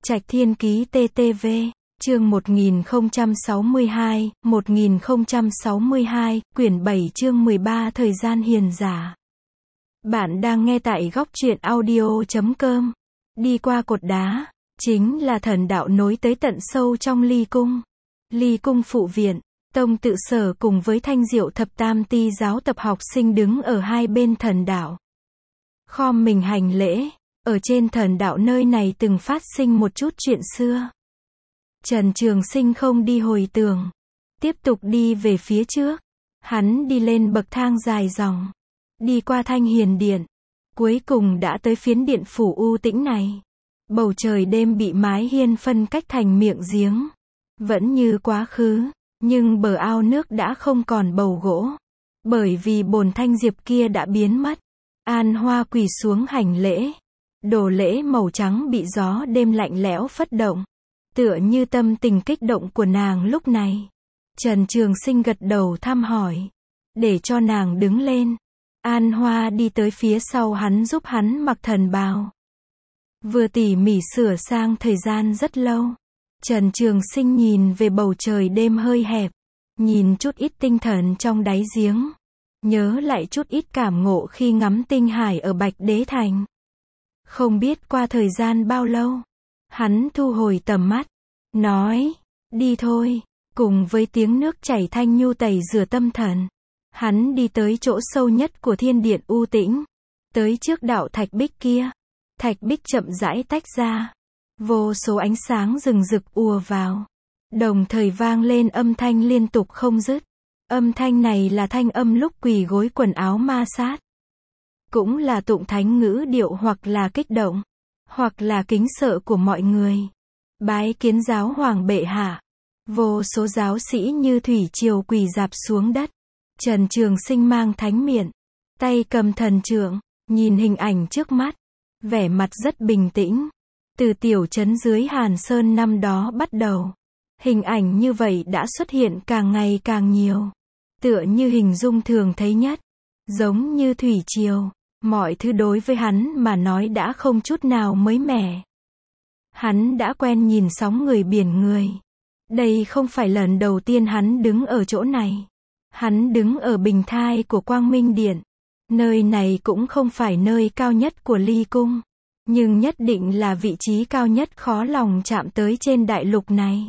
Trạch Thiên Ký TTV, chương 1062, quyển 7 chương 13 thời gian hiền giả. Bạn đang nghe tại góc truyện audio.com. Đi qua cột đá, chính là thần đạo nối tới tận sâu trong ly cung. Ly cung phụ viện, Tông Tự Sở cùng với Thanh Diệu thập tam ti giáo tập học sinh đứng ở hai bên thần đạo. Khom mình hành lễ, ở trên thần đạo nơi này từng phát sinh một chút chuyện xưa. Trần Trường Sinh không đi hồi tưởng, tiếp tục đi về phía trước. Hắn đi lên bậc thang dài dòng, đi qua Thanh Hiền Điện, cuối cùng đã tới phiến điện phủ u tĩnh này. Bầu trời đêm bị mái hiên phân cách thành miệng giếng, vẫn như quá khứ, nhưng bờ ao nước đã không còn bầu gỗ, bởi vì bồn thanh diệp kia đã biến mất. An Hoa quỳ xuống hành lễ, đồ lễ màu trắng bị gió đêm lạnh lẽo phất động, tựa như tâm tình kích động của nàng lúc này. Trần Trường Sinh gật đầu thăm hỏi, để cho nàng đứng lên. An Hoa đi tới phía sau hắn giúp hắn mặc thần bào, vừa tỉ mỉ sửa sang thời gian rất lâu. Trần Trường Sinh nhìn về bầu trời đêm hơi hẹp, nhìn chút ít tinh thần trong đáy giếng, nhớ lại chút ít cảm ngộ khi ngắm tinh hải ở Bạch Đế Thành. Không biết qua thời gian bao lâu, hắn thu hồi tầm mắt, nói, đi thôi. Cùng với tiếng nước chảy thanh nhu tẩy rửa tâm thần, hắn đi tới chỗ sâu nhất của thiên điện u tĩnh, tới trước đạo thạch bích kia. Thạch bích chậm rãi tách ra, vô số ánh sáng rừng rực ùa vào, đồng thời vang lên âm thanh liên tục không dứt. Âm thanh này là thanh âm lúc quỳ gối quần áo ma sát, cũng là tụng thánh ngữ điệu, hoặc là kích động, hoặc là kính sợ của mọi người. Bái kiến giáo hoàng bệ hạ. Vô số giáo sĩ như thủy triều quỳ rạp xuống đất. Trần Trường Sinh mang thánh miện, tay cầm thần trượng, nhìn hình ảnh trước mắt, vẻ mặt rất bình tĩnh. Từ tiểu trấn dưới Hàn Sơn năm đó bắt đầu, hình ảnh như vậy đã xuất hiện càng ngày càng nhiều, tựa như hình dung thường thấy nhất, giống như thủy triều. Mọi thứ đối với hắn mà nói đã không chút nào mới mẻ. Hắn đã quen nhìn sóng người biển người. Đây không phải lần đầu tiên hắn đứng ở chỗ này. Hắn đứng ở bình thai của Quang Minh Điện. Nơi này cũng không phải nơi cao nhất của ly cung, nhưng nhất định là vị trí cao nhất khó lòng chạm tới trên đại lục này.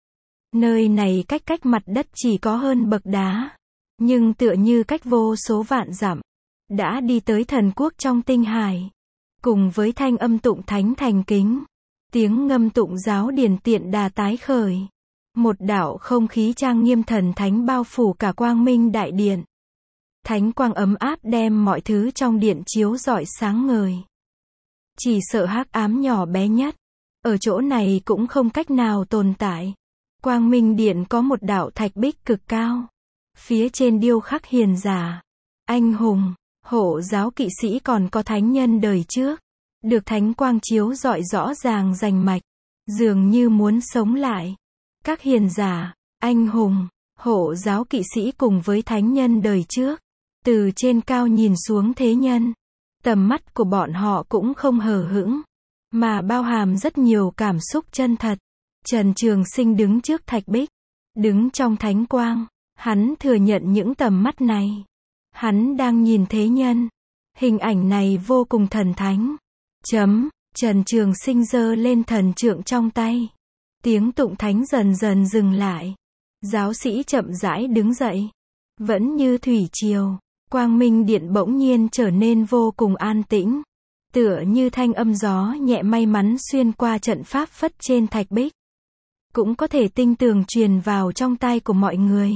Nơi này cách mặt đất chỉ có hơn bậc đá, nhưng tựa như cách vô số vạn dặm, đã đi tới thần quốc trong tinh hải. Cùng với thanh âm tụng thánh thành kính, tiếng ngâm tụng giáo điển tiện đà tái khởi, một đạo không khí trang nghiêm thần thánh bao phủ cả Quang Minh đại điện. Thánh quang ấm áp đem mọi thứ trong điện chiếu rọi sáng ngời. Chỉ sợ hắc ám nhỏ bé nhất ở chỗ này cũng không cách nào tồn tại. Quang Minh điện có một đạo thạch bích cực cao, phía trên điêu khắc hiền giả, anh hùng, hộ giáo kỵ sĩ, còn có thánh nhân đời trước, được thánh quang chiếu rọi rõ ràng rành mạch, dường như muốn sống lại. Các hiền giả, anh hùng, hộ giáo kỵ sĩ cùng với thánh nhân đời trước, từ trên cao nhìn xuống thế nhân, tầm mắt của bọn họ cũng không hờ hững, mà bao hàm rất nhiều cảm xúc chân thật. Trần Trường Sinh đứng trước thạch bích, đứng trong thánh quang, hắn thừa nhận những tầm mắt này. Hắn đang nhìn thế nhân. Hình ảnh này vô cùng thần thánh. Trần Trường Sinh giơ lên thần trượng trong tay. Tiếng tụng thánh dần dần dừng lại. Giáo sĩ chậm rãi đứng dậy. Vẫn như thủy triều, Quang Minh điện bỗng nhiên trở nên vô cùng an tĩnh. Tựa như thanh âm gió nhẹ may mắn xuyên qua trận pháp phất trên thạch bích, cũng có thể tinh tường truyền vào trong tai của mọi người.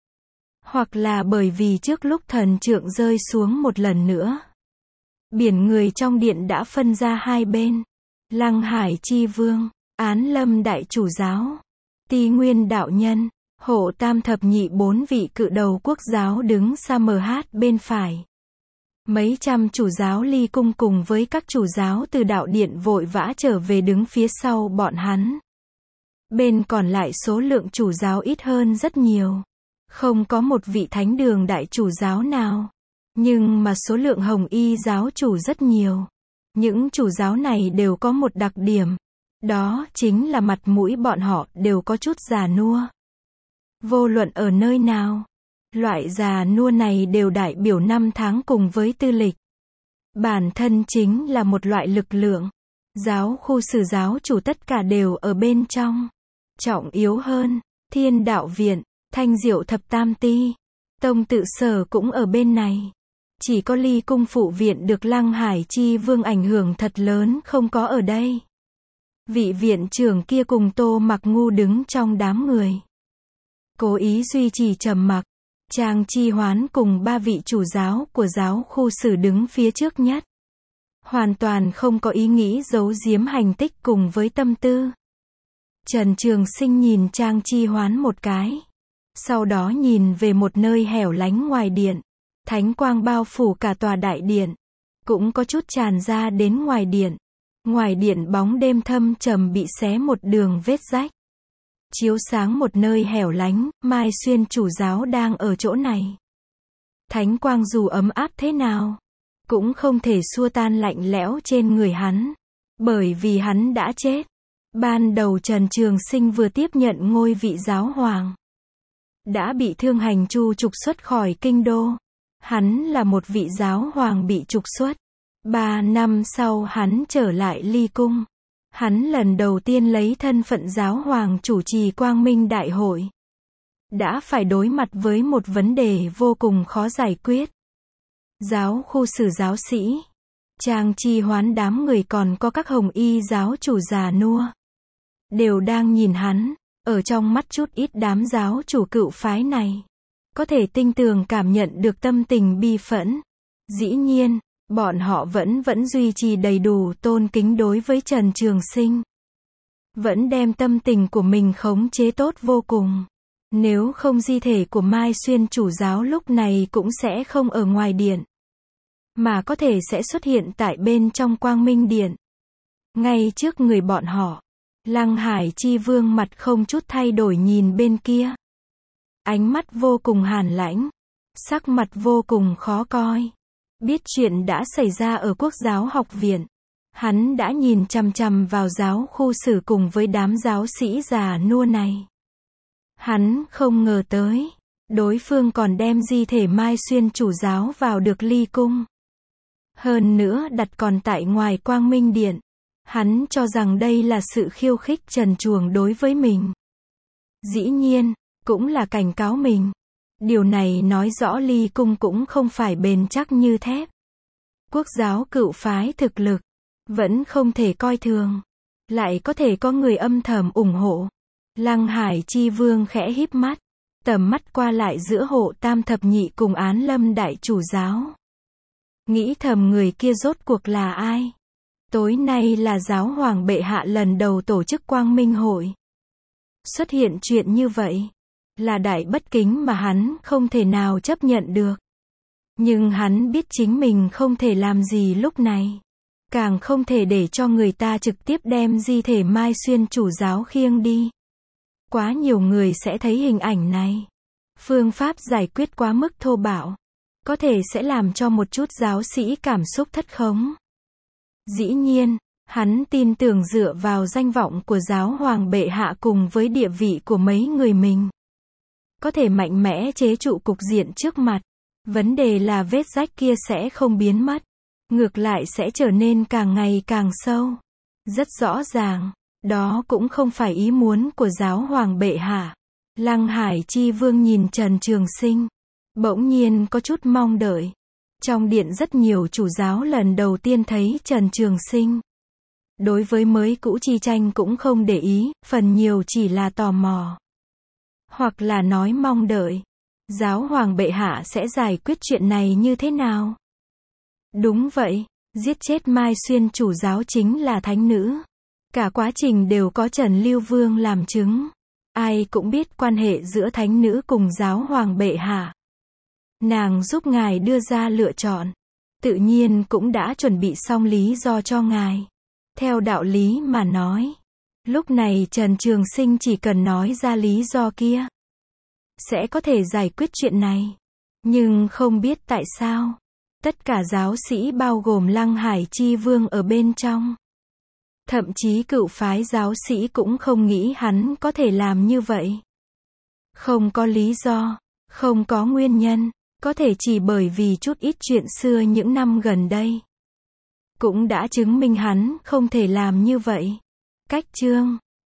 Hoặc là bởi vì trước lúc thần trượng rơi xuống một lần nữa, biển người trong điện đã phân ra hai bên. Lăng Hải Chi Vương, Án Lâm Đại Chủ Giáo, Ti Nguyên Đạo Nhân, Hộ Tam Thập Nhị, bốn vị cự đầu quốc giáo đứng xa bên phải. Mấy trăm chủ giáo ly cung cùng với các chủ giáo từ đạo điện vội vã trở về đứng phía sau bọn hắn. Bên còn lại số lượng chủ giáo ít hơn rất nhiều. Không có một vị thánh đường đại chủ giáo nào. Nhưng mà số lượng hồng y giáo chủ rất nhiều. Những chủ giáo này đều có một đặc điểm. Đó chính là mặt mũi bọn họ đều có chút già nua. Vô luận ở nơi nào, loại già nua này đều đại biểu năm tháng cùng với tư lịch. Bản thân chính là một loại lực lượng. Giáo khu sử giáo chủ tất cả đều ở bên trong. Trọng yếu hơn, Thiên Đạo Viện, Thanh Diệu Thập Tam Ti, Tông Tự Sở cũng ở bên này. Chỉ có Ly Cung phụ viện được Lăng Hải Chi Vương ảnh hưởng thật lớn không có ở đây. Vị viện trưởng kia cùng Tô Mặc Ngu đứng trong đám người. Cố ý duy trì trầm mặc. Trang Chi Hoán cùng 3 vị chủ giáo của giáo khu sử đứng phía trước nhất. Hoàn toàn không có ý nghĩ giấu giếm hành tích cùng với tâm tư. Trần Trường Sinh nhìn Trang Chi Hoán một cái. Sau đó nhìn về một nơi hẻo lánh ngoài điện. Thánh quang bao phủ cả tòa đại điện. Cũng có chút tràn ra đến ngoài điện. Ngoài điện bóng đêm thâm trầm bị xé một đường vết rách. Chiếu sáng một nơi hẻo lánh, Mai Xuyên chủ giáo đang ở chỗ này. Thánh quang dù ấm áp thế nào, cũng không thể xua tan lạnh lẽo trên người hắn. Bởi vì hắn đã chết. Ban đầu Trần Trường Sinh vừa tiếp nhận ngôi vị giáo hoàng. Đã bị Thương Hành Chu trục xuất khỏi kinh đô. Hắn là một vị giáo hoàng bị trục xuất. 3 năm sau hắn trở lại Ly Cung. Hắn lần đầu tiên lấy thân phận giáo hoàng chủ trì Quang Minh Đại hội. Đã phải đối mặt với một vấn đề vô cùng khó giải quyết. Giáo khu sử giáo sĩ, Trang Chi Hoán đám người còn có các hồng y giáo chủ già nua. Đều đang nhìn hắn, ở trong mắt chút ít đám giáo chủ cựu phái này. Có thể tinh tường cảm nhận được tâm tình bi phẫn. Dĩ nhiên, bọn họ vẫn duy trì đầy đủ tôn kính đối với Trần Trường Sinh. Vẫn đem tâm tình của mình khống chế tốt vô cùng. Nếu không di thể của Mai Xuyên chủ giáo lúc này cũng sẽ không ở ngoài điện. Mà có thể sẽ xuất hiện tại bên trong Quang Minh Điện. Ngay trước người bọn họ. Lăng Hải Chi Vương mặt không chút thay đổi nhìn bên kia. Ánh mắt vô cùng hàn lãnh. Sắc mặt vô cùng khó coi. Biết chuyện đã xảy ra ở Quốc giáo học viện. Hắn đã nhìn chằm chằm vào giáo khu sử cùng với đám giáo sĩ già nua này. Hắn không ngờ tới. Đối phương còn đem di thể Mai Xuyên chủ giáo vào được Ly Cung. Hơn nữa đặt còn tại ngoài Quang Minh Điện. Hắn cho rằng đây là sự khiêu khích trần truồng đối với mình. Dĩ nhiên, cũng là cảnh cáo mình. Điều này nói rõ Ly Cung cũng không phải bền chắc như thép. Quốc giáo cựu phái thực lực, vẫn không thể coi thường. Lại có thể có người âm thầm ủng hộ. Lăng Hải Chi Vương khẽ híp mắt. Tầm mắt qua lại giữa Hộ Tam Thập Nhị cùng Án Lâm Đại chủ giáo. Nghĩ thầm người kia rốt cuộc là ai? Tối nay là giáo hoàng bệ hạ lần đầu tổ chức Quang Minh hội. Xuất hiện chuyện như vậy. Là đại bất kính mà hắn không thể nào chấp nhận được. Nhưng hắn biết chính mình không thể làm gì lúc này. Càng không thể để cho người ta trực tiếp đem di thể Mai Xuyên chủ giáo khiêng đi. Quá nhiều người sẽ thấy hình ảnh này. Phương pháp giải quyết quá mức thô bạo. Có thể sẽ làm cho một chút giáo sĩ cảm xúc thất khống. Dĩ nhiên, hắn tin tưởng dựa vào danh vọng của giáo hoàng bệ hạ cùng với địa vị của mấy người mình. Có thể mạnh mẽ chế trụ cục diện trước mặt. Vấn đề là vết rách kia sẽ không biến mất. Ngược lại sẽ trở nên càng ngày càng sâu. Rất rõ ràng, đó cũng không phải ý muốn của giáo hoàng bệ hạ. Lăng Hải Chi Vương nhìn Trần Trường Sinh. Bỗng nhiên có chút mong đợi. Trong điện rất nhiều chủ giáo lần đầu tiên thấy Trần Trường Sinh. Đối với mới cũ chi tranh cũng không để ý, phần nhiều chỉ là tò mò. Hoặc là nói mong đợi. Giáo hoàng bệ hạ sẽ giải quyết chuyện này như thế nào? Đúng vậy, giết chết Mai Xuyên chủ giáo chính là thánh nữ. Cả quá trình đều có Trần Lưu Vương làm chứng. Ai cũng biết quan hệ giữa thánh nữ cùng giáo hoàng bệ hạ. Nàng giúp ngài đưa ra lựa chọn. Tự nhiên cũng đã chuẩn bị xong lý do cho ngài. Theo đạo lý mà nói. Lúc này Trần Trường Sinh chỉ cần nói ra lý do kia. Sẽ có thể giải quyết chuyện này. Nhưng không biết tại sao. Tất cả giáo sĩ bao gồm Lăng Hải Chi Vương ở bên trong. Thậm chí cựu phái giáo sĩ cũng không nghĩ hắn có thể làm như vậy. Không có lý do, không có nguyên nhân, có thể chỉ bởi vì chút ít chuyện xưa những năm gần đây. Cũng đã chứng minh hắn không thể làm như vậy. Cách chương